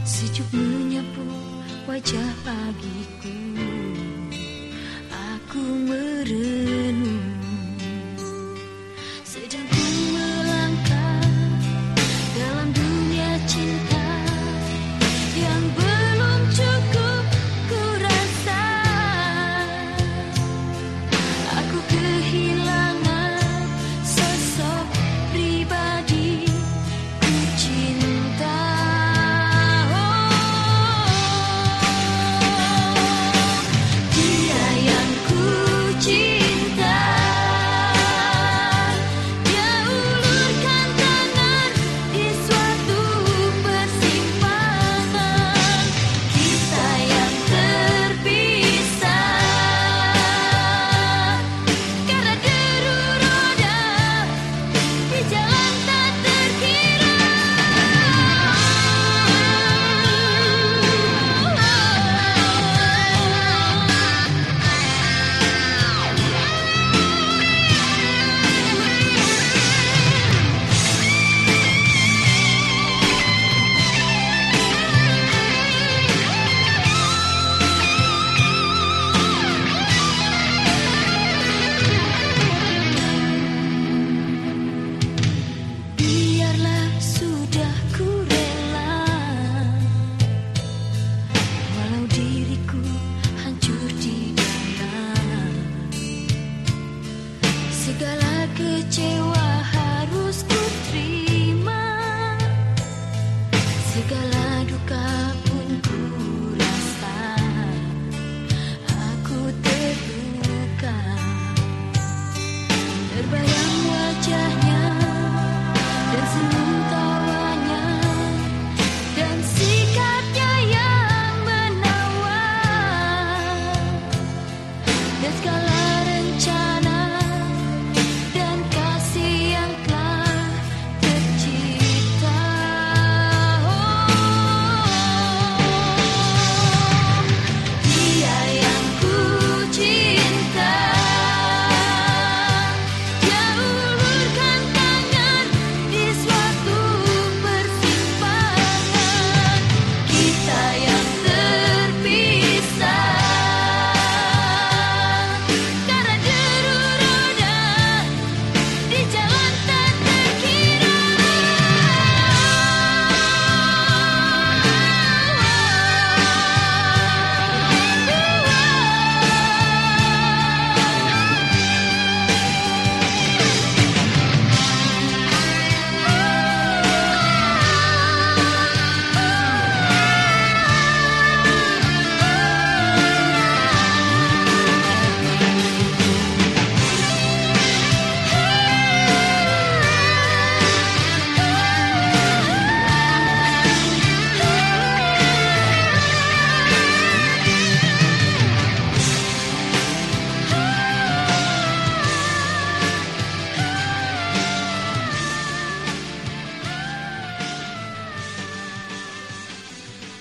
Sejuk menyapu wajah pagiku. Aku merenung, sedang ku melangkah dalam dunia cinta yang belum cukup ku rasa. Aku kehilangan sosok pribadi ku cinta. Dia yang ku cinta, dia ulurkan tangan di suatu persimpangan. Kita yang terpisah karena deru roda di jalan tak terkira. Biarlah sudah ku rela, walau diriku hancur di dalam. Segala kecewa harus ku terima, segala duka pun ku